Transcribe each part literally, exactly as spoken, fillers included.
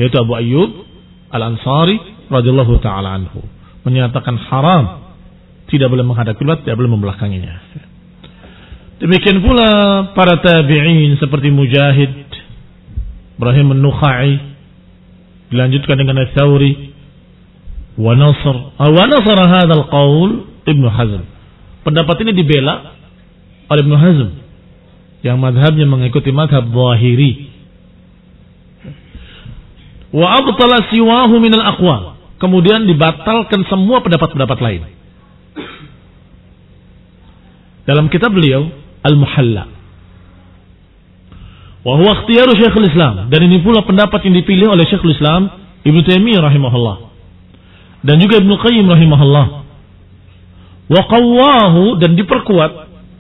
yaitu Abu Ayyub Al-Ansari radhiyallahu taala anhu, menyatakan haram, tidak boleh menghadap kiblat, tidak boleh membelakanginya. Demikian pula para tabi'in seperti Mujahid, Ibrahim An-Nukhai, dilanjutkan dengan Ats-Tsauri, wa nasr, wa nasr hadzal qaul Ibnu Hazm. Pendapat ini dibela oleh Ibnu Hazm yang mazhabnya mengikuti mazhab Zahiri. Wa abtala siwahu min al-aqwal. Kemudian dibatalkan semua pendapat-pendapat lain. Dalam kitab beliau Al-Muhalla, wa huwa ikhtiyaru Syekhul Islam, dan ini pula pendapat yang dipilih oleh Syekhul Islam Ibnu Taimiyah rahimahullah dan juga Ibnu Qayyim rahimahullah, wa qawwahu, dan diperkuat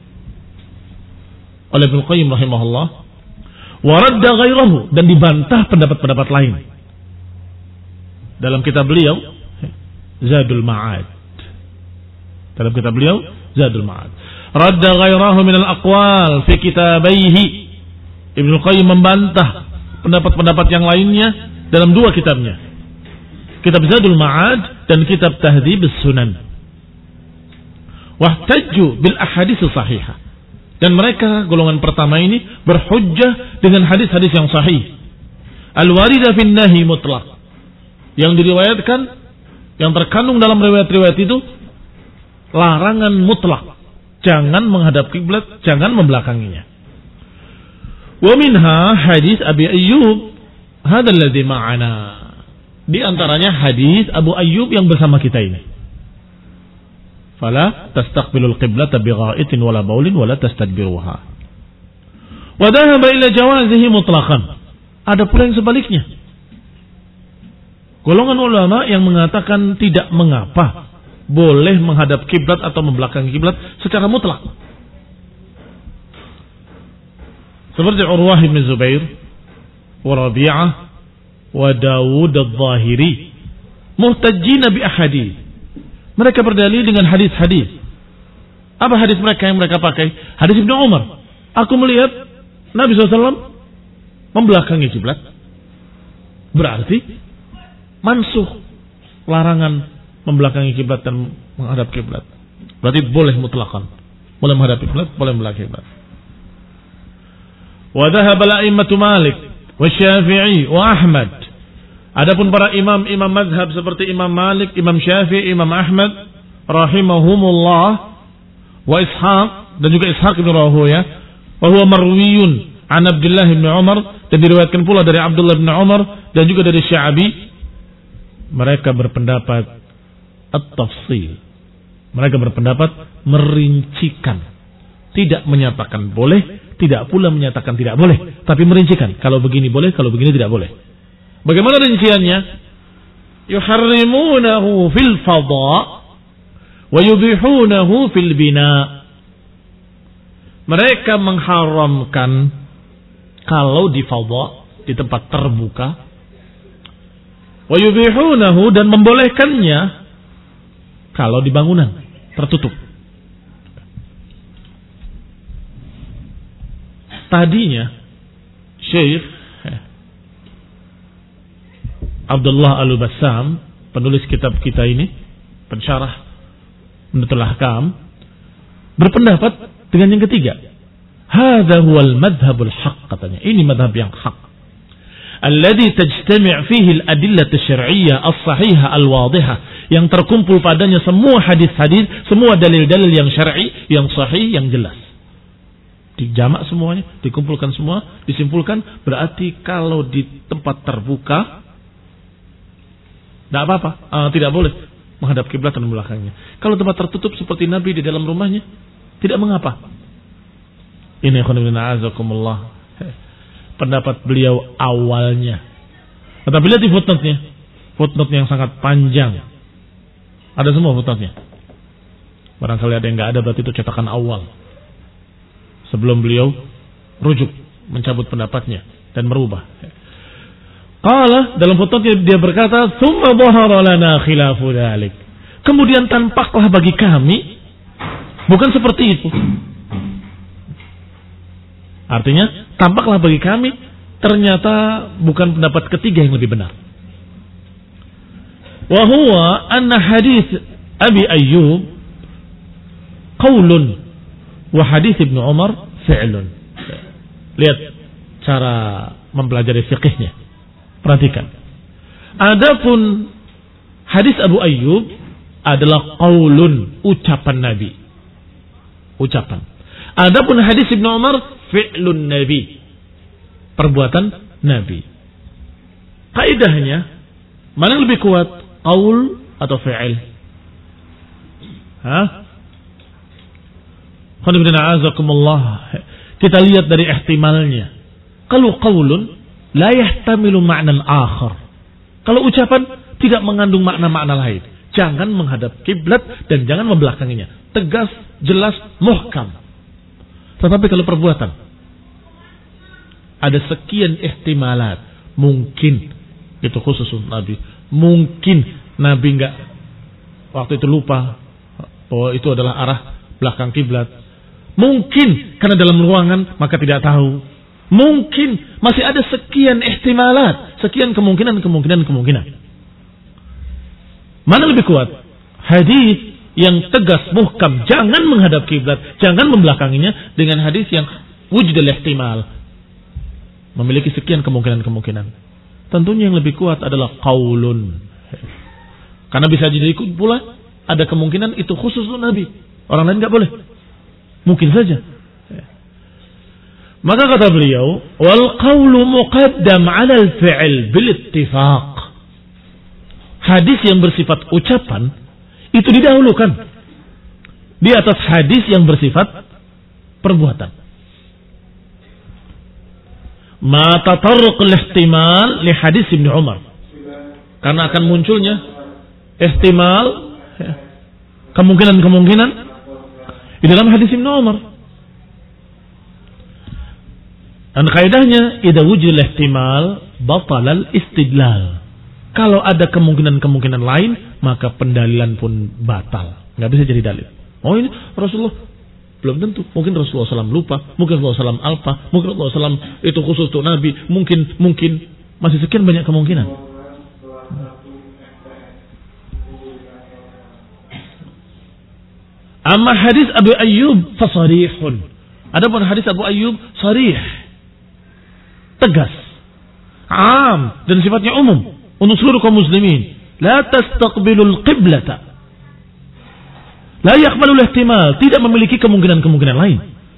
oleh Ibnu Qayyim rahimahullah, wa radda ghairahu, dan dibantah pendapat-pendapat lain dalam kitab beliau Zadul Ma'ad. Dalam kitab beliau Zadul Ma'ad, radda ghairahu min al-aqwal fi kitabaihi. Ibnu Qayyim membantah pendapat-pendapat yang lainnya dalam dua kitabnya, kitab Zadul Ma'ad dan kitab Tahdhib as-Sunan. Wahtajju bil ahadits sahihah, dan mereka golongan pertama ini berhujjah dengan hadis-hadis yang sahih, al-warida fin nahi mutlaq, yang diriwayatkan, yang terkandung dalam riwayat-riwayat itu larangan mutlak, jangan menghadap kiblat, jangan membelakanginya. Wa minha hadis Abi Ayyub hadzal ladzi ma'ana, di antaranya hadis Abu Ayyub yang bersama kita ini. Fala tastaqbilul qiblata bigha'itin wala baulin wala tastadbiruha. Wa dhahaba ila jawazihi mutlaqan. Ada pula yang sebaliknya, golongan ulama yang mengatakan tidak mengapa, boleh menghadap kiblat atau membelakangi kiblat secara mutlak. Seperti Urwah bin Zubair, wa Rabi'ah, wa Dawud al-Zahiri, muhtajjina bi ahadits. Mereka berdalil dengan hadis-hadis. Apa hadis mereka yang mereka pakai? Hadis Ibnu Umar. Aku melihat Nabi shallallahu alaihi wasallam membelakangi kiblat. Berarti mansuh larangan membelakangi kiblat dan menghadap kiblat. Berarti boleh mutlakan, boleh menghadap kiblat, boleh membelakangi kiblat. Wa dhahaba al-a'immatu Malik wa Syafi'i wa Ahmad. Adapun para imam-imam mazhab seperti Imam Malik, Imam Syafi'i, Imam Ahmad rahimahumullah, wa Ishaq, dan juga Ishaq bin Rahuya, wa huwa marwiyun an Abdullah bin Umar, dan diriwayatkan pula dari Abdullah bin Umar dan juga dari Sya'bi. Mereka berpendapat at-tafsil. Mereka berpendapat merincikan, tidak menyatakan boleh, tidak pula menyatakan tidak boleh, tapi merincikan, kalau begini boleh, kalau begini tidak boleh. Bagaimana rinciannya? Yuharrimunahu fil fadha wa yubihunahu fil bina. Mereka mengharamkan kalau di fadha, di tempat terbuka, wa yubihunahu, dan membolehkannya kalau di bangunan tertutup. Tadinya Syekh Abdullah Al-Bassam, penulis kitab kita ini, pensyarah Umdatul Ahkam, berpendapat dengan yang ketiga. Hadza huwal madhhabul haqq, katanya. Ini madhab yang hak. Alladhi tajtami' fihi al-adillah asy-syar'iyyah as-sahihah al-wadihah, yang terkumpul padanya semua hadis-hadis, semua dalil-dalil yang syar'i, yang sahih, yang jelas. Dijamak semuanya, dikumpulkan semua, disimpulkan, berarti kalau di tempat terbuka tidak apa-apa, uh, tidak boleh menghadap kiblat dan belakangnya. Kalau tempat tertutup seperti Nabi di dalam rumahnya, tidak mengapa. Ini khonibina azakumullah, pendapat beliau awalnya. Tetapi lihat di footnote-nya, footnote yang sangat panjang. Ada semua footnote-nya. Barangkali ada yang nggak ada, berarti itu cetakan awal. Sebelum beliau rujuk, mencabut pendapatnya dan merubah. Qala, dalam footnote dia berkata, "Tsumma dhahara lana khilafu dzalik." Kemudian tampaklah bagi kami bukan seperti itu. Artinya tampaklah bagi kami ternyata bukan pendapat ketiga yang lebih benar. Wa huwa anna hadis Abi Ayyub qaulun wa hadis Ibnu Umar fi'lun. Lihat cara mempelajari fikihnya. Perhatikan. Adapun hadis Abu Ayyub adalah qaulun, ucapan Nabi. Ucapan. Adapun hadis Ibnu Umar fi'lun Nabi, perbuatan Nabi. Kaidahnya mana yang lebih kuat, qaul atau fi'il? Hah? Kita lihat dari ihtimalnya. Kalau qaulun la yahtamilu ma'nan akhar. Kalau ucapan tidak mengandung makna-makna lain. Jangan menghadap kiblat dan jangan membelakanginya. Tegas, jelas, muhkam. Tetapi kalau perbuatan ada sekian ihtimalat. Mungkin itu khusus untuk Nabi. Mungkin Nabi enggak waktu itu lupa bahwa itu adalah arah belakang kiblat. Mungkin karena dalam ruangan maka tidak tahu. Mungkin masih ada sekian ihtimalat, sekian kemungkinan-kemungkinan kemungkinan. Mana lebih kuat? Hadis yang tegas, muhkam, jangan menghadap kiblat, jangan membelakanginya, dengan hadis yang wujudul ihtimal, memiliki sekian kemungkinan-kemungkinan. Tentunya yang lebih kuat adalah qaulun. Karena bisa jadi pula ada kemungkinan itu khusus untuk Nabi. Orang lain enggak boleh. Mungkin saja. Maka kata beliau, wal qawlu muqaddam 'ala al-fi'l bil ittifaq. Hadis yang bersifat ucapan itu didahulukan di atas hadis yang bersifat perbuatan. Ma tatarruq al-ihtimal li hadis Ibnu Umar. Karena akan munculnya ihtimal, kemungkinan-kemungkinan di dalam hadis Ibnu Umar. Dan kaidahnya idza wujida ihtimal batala al-istidlal. Kalau ada kemungkinan-kemungkinan lain, maka pendalilan pun batal. Enggak bisa jadi dalil. Oh ini Rasulullah belum tentu. Mungkin Rasulullah shallallahu alaihi wasallam lupa, mungkin Rasulullah shallallahu alaihi wasallam alpa, mungkin Rasulullah shallallahu alaihi wasallam itu khusus untuk Nabi, mungkin mungkin masih sekian banyak kemungkinan. Amma hadis Abu Ayyub fasarihun. Adapun hadis Abu Ayyub sarih, tegas, am, dan sifatnya umum untuk seluruh kaum muslimin. La tastaqbilul qiblata, la yaqbalul ihtimal, tidak memiliki kemungkinan-kemungkinan lain.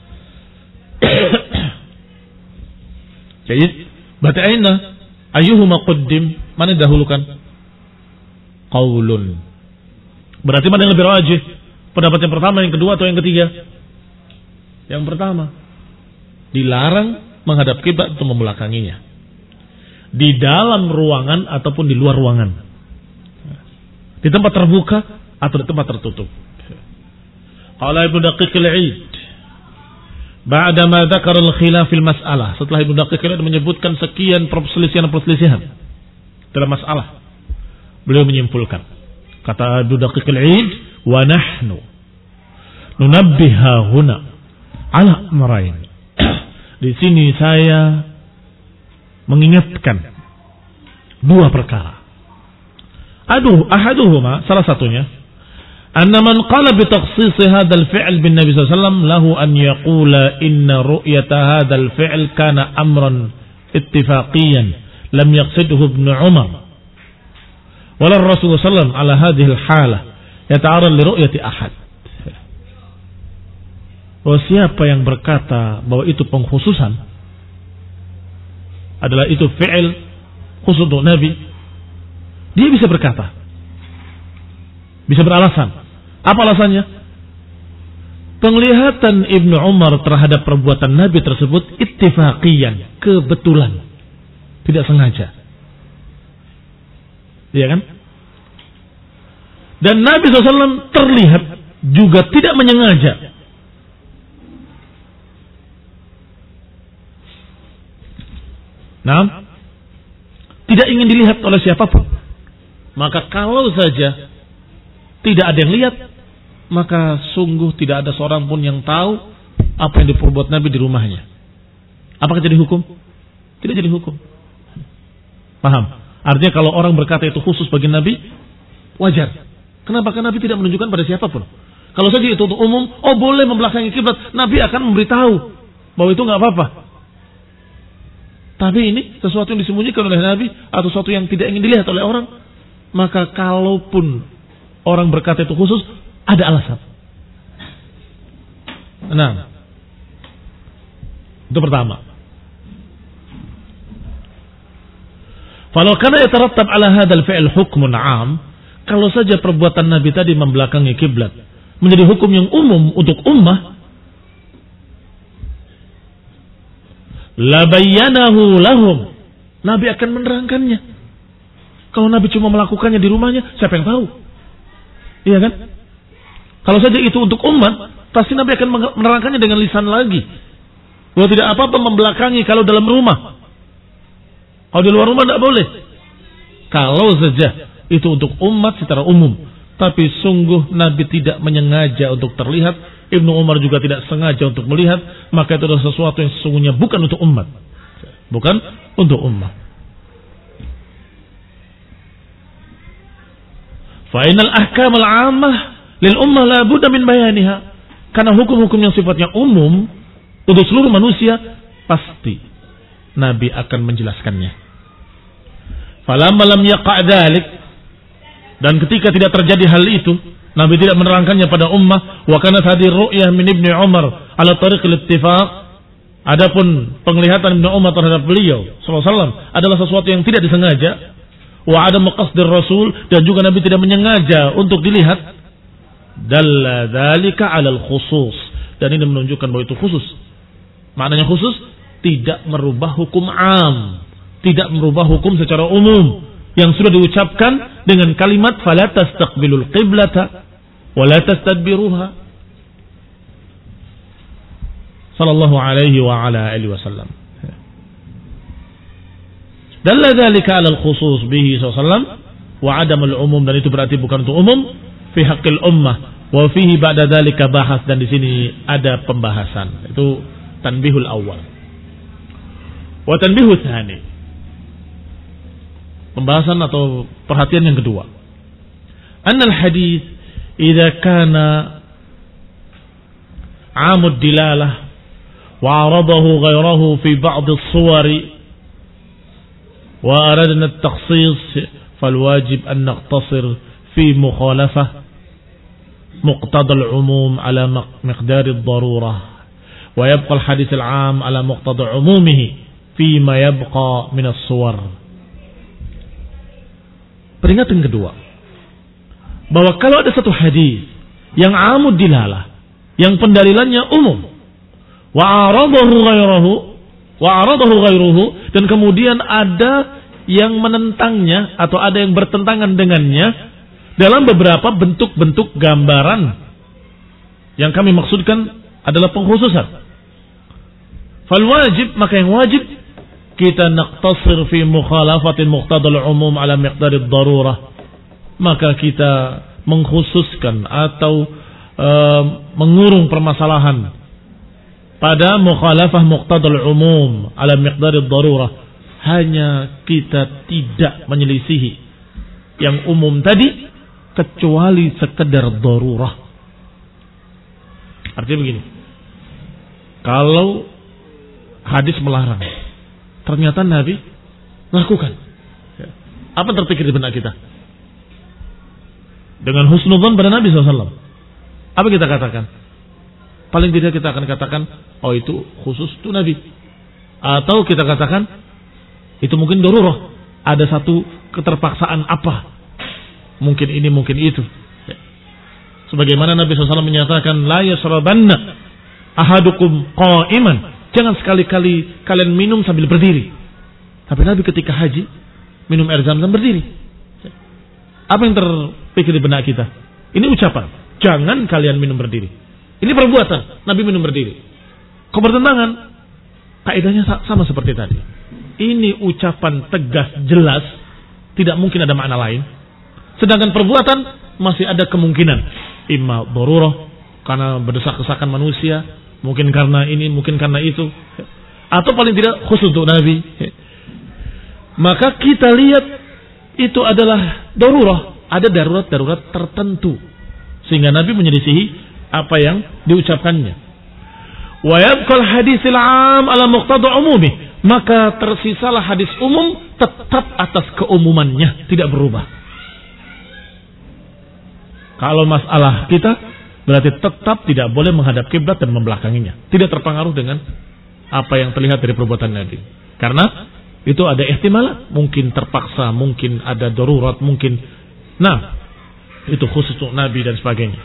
Jadi, berarti aina ayyuhuma qaddim, mana dahulukan? Qaulun. Berarti mana yang lebih rajih? Pendapat yang pertama, yang kedua, atau yang ketiga? Yang pertama. Dilarang menghadap kiblat untuk membelakanginya. Di dalam ruangan ataupun di luar ruangan. Di tempat terbuka atau di tempat tertutup. Qala Ibnu Daqiq al-Id, ba'da ma dzakara al-khilaf fil mas'alah. Setelah Ibnu Daqiq al-Id menyebutkan sekian perselisihan-perselisihan dalam masalah, beliau menyimpulkan. Kata Ibnu Daqiq al-Id, wa nahnu nunabbiha huna ala amrayn. Di sini saya mengingatkan dua perkara. Aduh, ahaduhuma, salah satunya, anna man qala bi takhsis hadzal fi'l bin Nabi sallallahu alaihi wasallam lahu an yaqula inna ru'yata hadzal fi'l kana amran ittifaqiyan lam yaqsidhu Ibnu Umar wala Rasulullah sallallahu alaihi wasallam ala hadhihi al-halah yata'arrad li ru'yati ahad. Bahwa siapa yang berkata bahwa itu pengkhususan adalah itu fi'il khusus untuk Nabi, dia bisa berkata, bisa beralasan. Apa alasannya? Penglihatan Ibnu Umar terhadap perbuatan Nabi tersebut ittifaqiyan, kebetulan, tidak sengaja. Iya kan? Dan Nabi shallallahu alaihi wasallam terlihat juga tidak menyengaja. Nah, tidak ingin dilihat oleh siapapun. Maka kalau saja tidak ada yang lihat, maka sungguh tidak ada seorang pun yang tahu apa yang diperbuat Nabi di rumahnya. Apakah jadi hukum? tidak jadi hukum. Paham? Artinya kalau orang berkata itu khusus bagi Nabi, wajar. Kenapa? Karena Nabi tidak menunjukkan pada siapapun. Kalau saja itu untuk umum, oh boleh membelakangi kiblat, Nabi akan memberitahu bahwa itu nggak apa-apa. Tapi ini sesuatu yang disembunyikan oleh Nabi atau sesuatu yang tidak ingin dilihat oleh orang, maka kalaupun orang berkata itu khusus, ada alasan. Nah, itu pertama. Falau kana yatarattab ala hadzal fi'l hukmun 'am, kalau saja perbuatan Nabi tadi membelakangi kiblat menjadi hukum yang umum untuk ummah, la bayyanahu lahum, Nabi akan menerangkannya. Kalau Nabi cuma melakukannya di rumahnya, siapa yang tahu? Iya kan? Kalau saja itu untuk umat, pasti Nabi akan menerangkannya dengan lisan lagi. Bahwa tidak apa-apa membelakangi kalau dalam rumah. Kalau di luar rumah tidak boleh. Kalau saja itu untuk umat secara umum. Tapi sungguh Nabi tidak menyengaja untuk terlihat. Ibnu Umar juga tidak sengaja untuk melihat. Maka itu adalah sesuatu yang sesungguhnya bukan untuk umat. Bukan untuk umat. Fa'inal ahkam al-ammah lil ummah la budda min bayaniha. Karena hukum-hukum yang sifatnya umum untuk seluruh manusia, pasti Nabi akan menjelaskannya. Falamma lam yaqa' dzalik, dan ketika tidak terjadi hal itu, Nabi tidak menerangkannya pada ummah. Wa kanat hadhihi ru'yah min Ibnu Umar ala tariq al-ittifaq. Adapun penglihatan Ibnu Umar terhadap beliau sallallahu alaihi wasallam adalah sesuatu yang tidak disengaja. Wa adam qasdir Rasul, dan juga Nabi tidak menyengaja untuk dilihat. Dalla dzalika 'ala al-khusus, dan ini menunjukkan bahwa itu khusus. Maknanya khusus tidak merubah hukum am, tidak merubah hukum secara umum yang sudah diucapkan dengan kalimat fala tastaqbilul qiblata wa la tastadbiruha sallallahu alaihi wa ala alihi wasallam. Dalla dzalika 'ala al-khusus bihi sallallahu alaihi wasallam wa 'adam al-umum, dan itu berarti bukan untuk umum fi haqqil ummah wa fihi ba'da dzalika bahas, dan di sini ada pembahasan. Itu tanbihul awal. Wa tanbihul tsani, pembahasan atau perhatian yang kedua. Annal hadits idza kana 'amud dilalah wa 'aradahu ghayrahu fi ba'd as-suwar wa aradna at-takhsis fal wajib an naqtasir fi mukhalafah muqtada al-umum ala miqdar ad-darurah wa yabqa al-hadits al-'am ala muqtada umumihi fi ma yabqa min as-suwar. Peringatan kedua, bahwa kalau ada satu hadis yang amud dilalah, yang pendalilannya umum, wa aradahu ghairahu, wa aradahu ghairuhu, dan kemudian ada yang menentangnya atau ada yang bertentangan dengannya dalam beberapa bentuk-bentuk gambaran, yang kami maksudkan adalah pengkhususan. Fal wajib, maka yang wajib kita naqtasir fi mukhalafatin muqtadal umum ala miqdarid darurah, maka kita mengkhususkan atau e, mengurung permasalahan pada mukhalafah muqtadal umum ala miqdarid darurah, hanya kita tidak menyelisihi yang umum tadi kecuali sekedar darurah. Artinya begini, kalau hadis melarang, ternyata Nabi lakukan, apa terpikir di benak kita? Dengan husnudzon pada Nabi shallallahu alaihi wasallam, apa kita katakan? Paling tidak kita akan katakan, oh itu khusus itu Nabi. Atau kita katakan, itu mungkin darurah, ada satu keterpaksaan apa, mungkin ini mungkin itu. Sebagaimana Nabi shallallahu alaihi wasallam menyatakan, la yasrabanna ahadukum qa'iman, jangan sekali-kali kalian minum sambil berdiri. Tapi Nabi ketika haji minum air zam-zam berdiri. Apa yang terpikir di benak kita? Ini ucapan, jangan kalian minum berdiri. Ini perbuatan, Nabi minum berdiri. Kok bertentangan? Kaidahnya sama seperti tadi. Ini ucapan tegas, jelas, tidak mungkin ada makna lain. Sedangkan perbuatan masih ada kemungkinan, imma darurah, karena berdesak-desakan manusia, mungkin karena ini, mungkin karena itu. atau paling tidak khusus untuk Nabi, maka kita lihat itu adalah darurah, ada darurat-darurat tertentu sehingga Nabi menyelisihi apa yang diucapkannya. Wa yabqal hadisil 'am ala muqtada umumi, maka tersisalah hadis umum tetap atas keumumannya, tidak berubah. Kalau masalah kita berarti tetap tidak boleh menghadap kiblat dan membelakanginya, tidak terpengaruh dengan apa yang terlihat dari perbuatan Nabi. Karena itu ada ihtimal, mungkin terpaksa, mungkin ada darurat, mungkin nah itu khusus untuk Nabi dan sebagainya.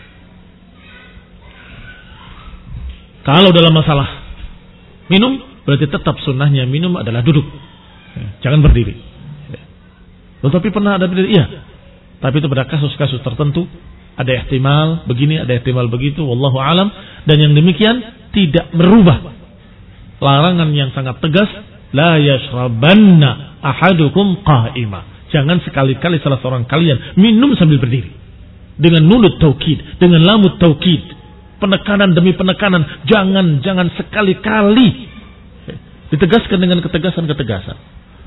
Kalau dalam masalah minum, berarti tetap sunnahnya minum adalah duduk, jangan berdiri. Tetapi pernah ada berdiri, iya. Tapi itu pada kasus-kasus tertentu, ada ihtimal begini, ada ihtimal begitu, wallahu alam. Dan yang demikian tidak merubah larangan yang sangat tegas, la yashrabanna ahadukum qa'ima. Jangan sekali-kali salah seorang kalian minum sambil berdiri. Dengan nulut taukid, dengan lamut taukid, penekanan demi penekanan, jangan jangan sekali-kali. Ditegaskan dengan ketegasan-ketegasan.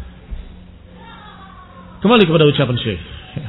Kembali kepada ucapan Syekh.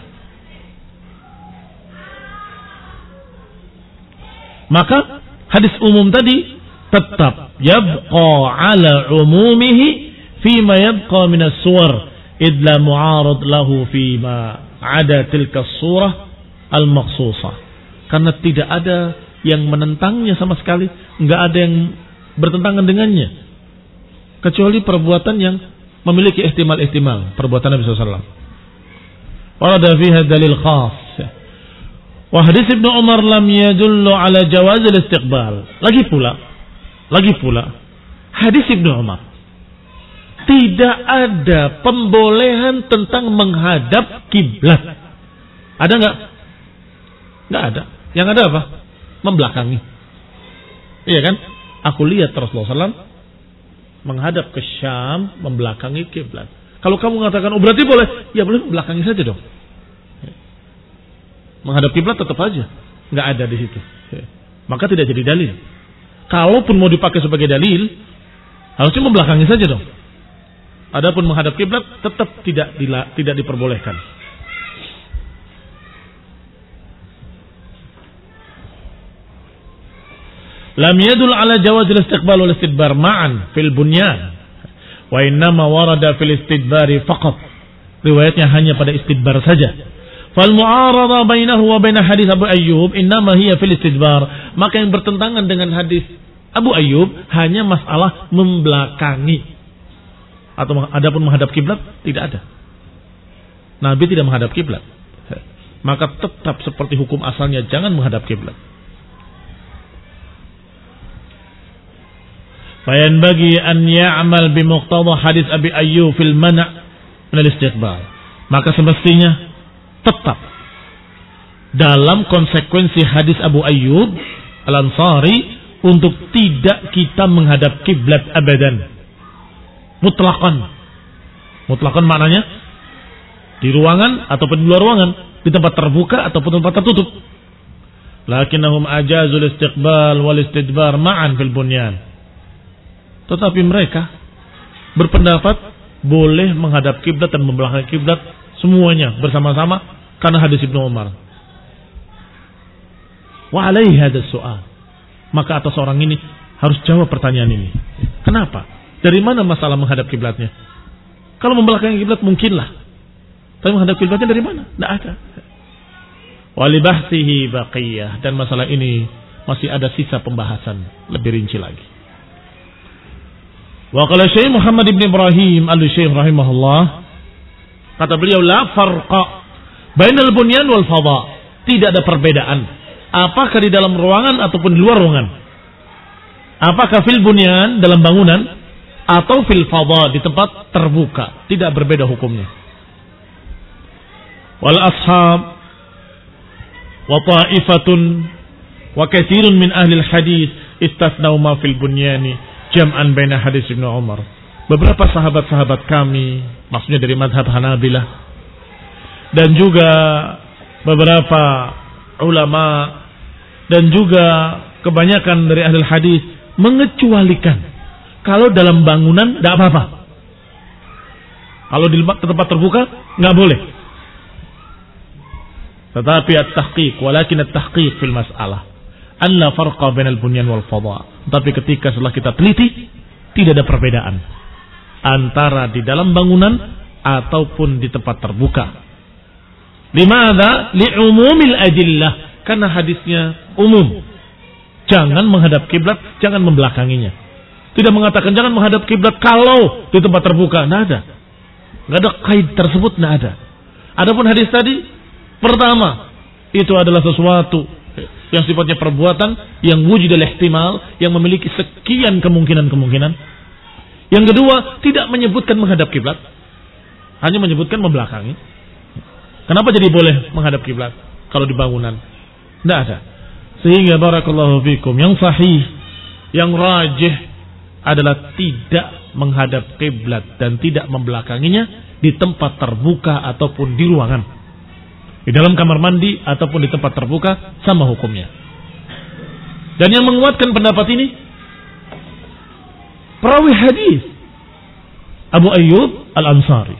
Maka hadis umum tadi tetap yabqa ala umumihi fima yabqa min as-suwar idla mu'arad lahu fima ada tilka as-surah al-maqsusah. Karena tidak ada yang menentangnya sama sekali, enggak ada yang bertentangan dengannya, kecuali perbuatan yang memiliki ihtimal-ihtimal, perbuatan Nabi sallallahu alaihi wasallam. Warada fiha dalil khas. Wa hadis Ibnu Umar lam yadullu ala jawaz al-istiqbal. Lagi pula, lagi pula hadis Ibnu Umar tidak ada pembolehan tentang menghadap kiblat. Ada enggak? Enggak ada. Yang ada apa? Membelakangi. Iya kan? Aku lihat Rasulullah sallallahu alaihi wasallam menghadap ke Syam, membelakangi kiblat. Kalau kamu mengatakan, oh berarti boleh, ya boleh membelakangi saja dong. Menghadap kiblat tetap aja nggak ada di situ. Maka tidak jadi dalil. Kalaupun mau dipakai sebagai dalil, harusnya membelakangi saja dong. Adapun menghadap kiblat tetap tidak dila, tidak diperbolehkan. Lam yadul ala jawaz al-istiqbal wal istidbar ma'an fil bunyan wa innama warada fil istidbari faqat. Riwayatnya hanya pada istidbar saja. Fal mu'arada bainahu wa bain hadis Abu Ayyub innama hiya fil istidbar. Maka yang bertentangan dengan hadis Abu Ayyub hanya masalah membelakangi. Atau adapun menghadap kiblat tidak ada. Nabi tidak menghadap kiblat. Maka tetap seperti hukum asalnya, jangan menghadap kiblat. Fayan bagi an ya'mal bi muqtada hadis Abi Ayyub fil mana' min al-istiqbal. Maka semestinya tetap dalam konsekuensi hadis Abu Ayyub Al-Ansari untuk tidak kita menghadap kiblat abadan. Mutlaqan. Mutlaqan maknanya di ruangan ataupun di luar ruangan, di tempat terbuka ataupun tempat tertutup. Lakinnahum ajazul istiqbal wal istidbar ma'an fil bunyan. Tetapi mereka berpendapat boleh menghadap kiblat dan membelakangi kiblat semuanya bersama-sama karena hadis Ibnu Umar. Wa alaihi hadzal su'al. Maka atas orang ini harus jawab pertanyaan ini. Kenapa? Dari mana masalah menghadap kiblatnya? Kalau membelakangi kiblat mungkinlah. Tapi menghadap kiblatnya dari mana? Tidak ada. Wa li bahtsihi baqiyah, dan masalah ini masih ada sisa pembahasan lebih rinci lagi. Wa qala Syekh Muhammad ibn Ibrahim al-Syekh rahimahullah, kata beliau, la farqa bainal bunyan wal fadha. Tidak ada perbedaan apakah di dalam ruangan ataupun di luar ruangan. Apakah fil bunyan dalam bangunan atau fil fadha di tempat terbuka, tidak berbeda hukumnya. Wal ashab wa ta'ifatun wa katsirun min ahli al-hadits istathnau ma fil bunyani jam'an baina hadis Ibnu Umar. Beberapa sahabat-sahabat kami, maksudnya dari mazhab Hanabilah, dan juga beberapa ulama dan juga kebanyakan dari ahli hadis mengecualikan Kalau dalam bangunan tidak apa-apa. Kalau di tempat terbuka nggak boleh. Tetapi at-tahqiq, walakin at-tahqiq fil mas'alah an la farqa bainal bunyan wal fadha. Tapi ketika setelah kita teliti, tidak ada perbedaan antara di dalam bangunan ataupun di tempat terbuka. Limadha? Li'umumil adillah. Karena hadisnya umum. Jangan menghadap kiblat, jangan membelakanginya. Tidak mengatakan jangan menghadap kiblat kalau di tempat terbuka. Tidak ada. Tidak ada kaid tersebut, tidak ada. Adapun hadis tadi, pertama, itu adalah sesuatu yang sifatnya perbuatan yang wujud al-ihtimal, yang memiliki sekian kemungkinan-kemungkinan. Yang kedua, tidak menyebutkan menghadap kiblat, hanya menyebutkan membelakangi. Kenapa jadi boleh menghadap kiblat kalau di bangunan? Tidak ada. Sehingga barakallahu fikum, yang sahih, yang rajih adalah tidak menghadap kiblat dan tidak membelakanginya di tempat terbuka ataupun di ruangan. Di dalam kamar mandi ataupun di tempat terbuka sama hukumnya. Dan yang menguatkan pendapat ini perawi hadis Abu Ayyub Al-Ansari.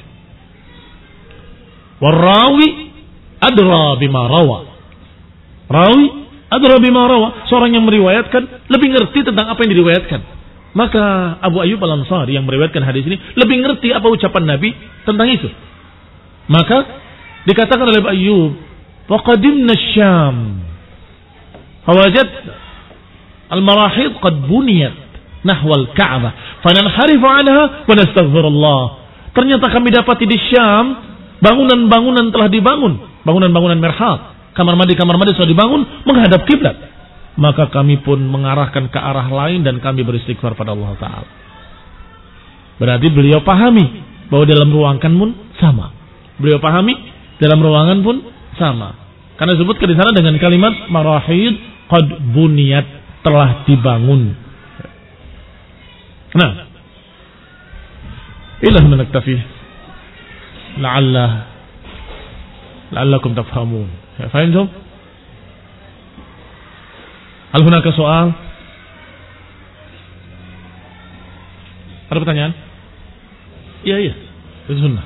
Warawi adra bima rawa. Rawi adra bima rawa, seorang yang meriwayatkan lebih ngerti tentang apa yang diriwayatkan. Maka Abu Ayyub Al-Ansari yang meriwayatkan hadis ini lebih ngerti apa ucapan Nabi tentang itu. Maka dikatakan oleh Abu Ayyub, "Waqadimna Syam. Fawajad al-marahid qad buniyat nahwa al-Ka'bah, fananharifu 'anha wa nastaghfirullah." Ternyata kami dapati di Syam bangunan-bangunan telah dibangun, bangunan-bangunan mirhab, kamar mandi-kamar mandi sudah dibangun menghadap kiblat. Maka kami pun mengarahkan ke arah lain dan kami beristighfar pada Allah Ta'ala. Berarti beliau pahami bahwa dalam ruangan pun sama. Beliau pahami dalam ruangan pun sama. Karena disebutkan di sana dengan kalimat marahid qad buniyat, telah dibangun. Nah, ilah menaktafi. La'alla la'allakum tafhamun. Fahimtum? Hal hunaka soal? Ada pertanyaan? Iya, iya. Itu sunnah.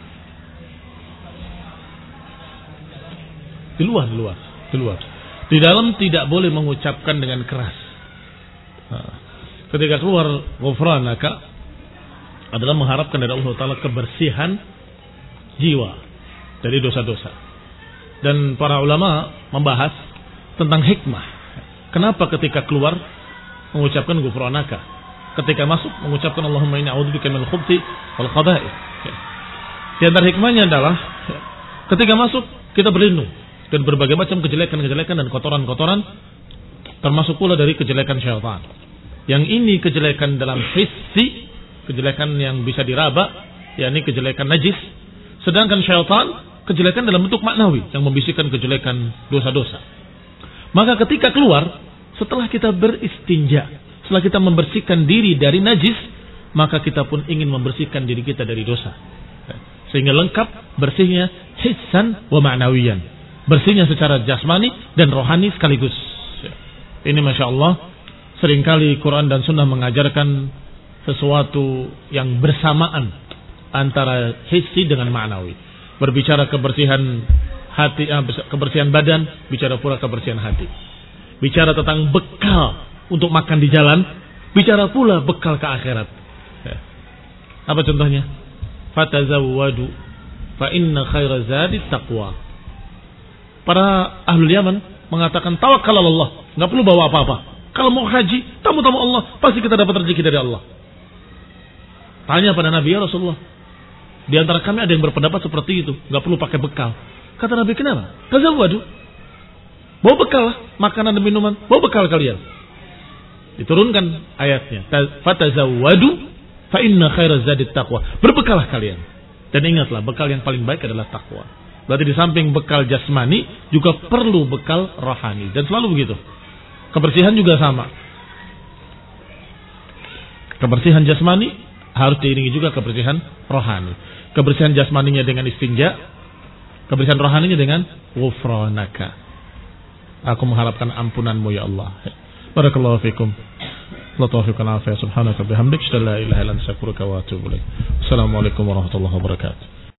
Di luar, di luar, di luar. Di dalam tidak boleh mengucapkan dengan keras. Nah, ketika keluar ghufranaka adalah mengharapkan dari Allah Ta'ala kebersihan jiwa dari dosa-dosa. Dan para ulama membahas tentang hikmah. Kenapa ketika keluar mengucapkan ghufranaka, ketika masuk mengucapkan Allahumma inni a'udzubika minal khubuthi wal khaba'ith. Di antara hikmahnya adalah ketika masuk kita berlindung dan berbagai macam kejelekan-kejelekan dan kotoran-kotoran, termasuk pula dari kejelekan syaitan. Yang ini kejelekan dalam hissi, kejelekan yang bisa diraba, yakni kejelekan najis. Sedangkan syaitan kejelekan dalam bentuk maknawi yang membisikkan kejelekan dosa-dosa. Maka ketika keluar, setelah kita beristinja, setelah kita membersihkan diri dari najis, maka kita pun ingin membersihkan diri kita dari dosa. Sehingga lengkap bersihnya hissan wa ma'nawiyan. Bersihnya secara jasmani dan rohani sekaligus. Ini Masya Allah, seringkali Quran dan Sunnah mengajarkan sesuatu yang bersamaan antara hissi dengan ma'nawi. Berbicara kebersihan hati, kebersihan badan, bicara pula kebersihan hati. Bicara tentang bekal untuk makan di jalan, bicara pula bekal ke akhirat. Apa contohnya? Fatazawwadu fa inna khaira zadi taqwa. Para ahlul Yaman mengatakan tawakal Allah, enggak perlu bawa apa-apa. Kalau mau haji, tamu-tamu Allah, pasti kita dapat rezeki dari Allah. Tanya pada Nabi, ya Rasulullah, di antara kami ada yang berpendapat seperti itu, enggak perlu pakai bekal. Kata Nabi, kenapa? Tazawwadu. Bawa bekal lah, makanan dan minuman, bawa bekal kalian. Diturunkan ayatnya, fatazawwadu fa inna khairaz zadi taqwa. Berbekalah kalian. Dan ingatlah, bekal yang paling baik adalah takwa. Berarti di samping bekal jasmani juga perlu bekal rohani, dan selalu begitu. Kebersihan juga sama. Kebersihan jasmani harus diiringi juga kebersihan rohani. Kebersihan jasmaninya dengan istinja, kebersihan rohaninya dengan ghufranaka. Aku mengharapkan ampunanmu ya Allah. Barakallahu fikum. Allah taufiq wal afiyah. Subhanaka bihamdik, la ilaha illa anta astaghfiruka wa atubu ilaik. Assalamualaikum warahmatullahi wabarakatuh.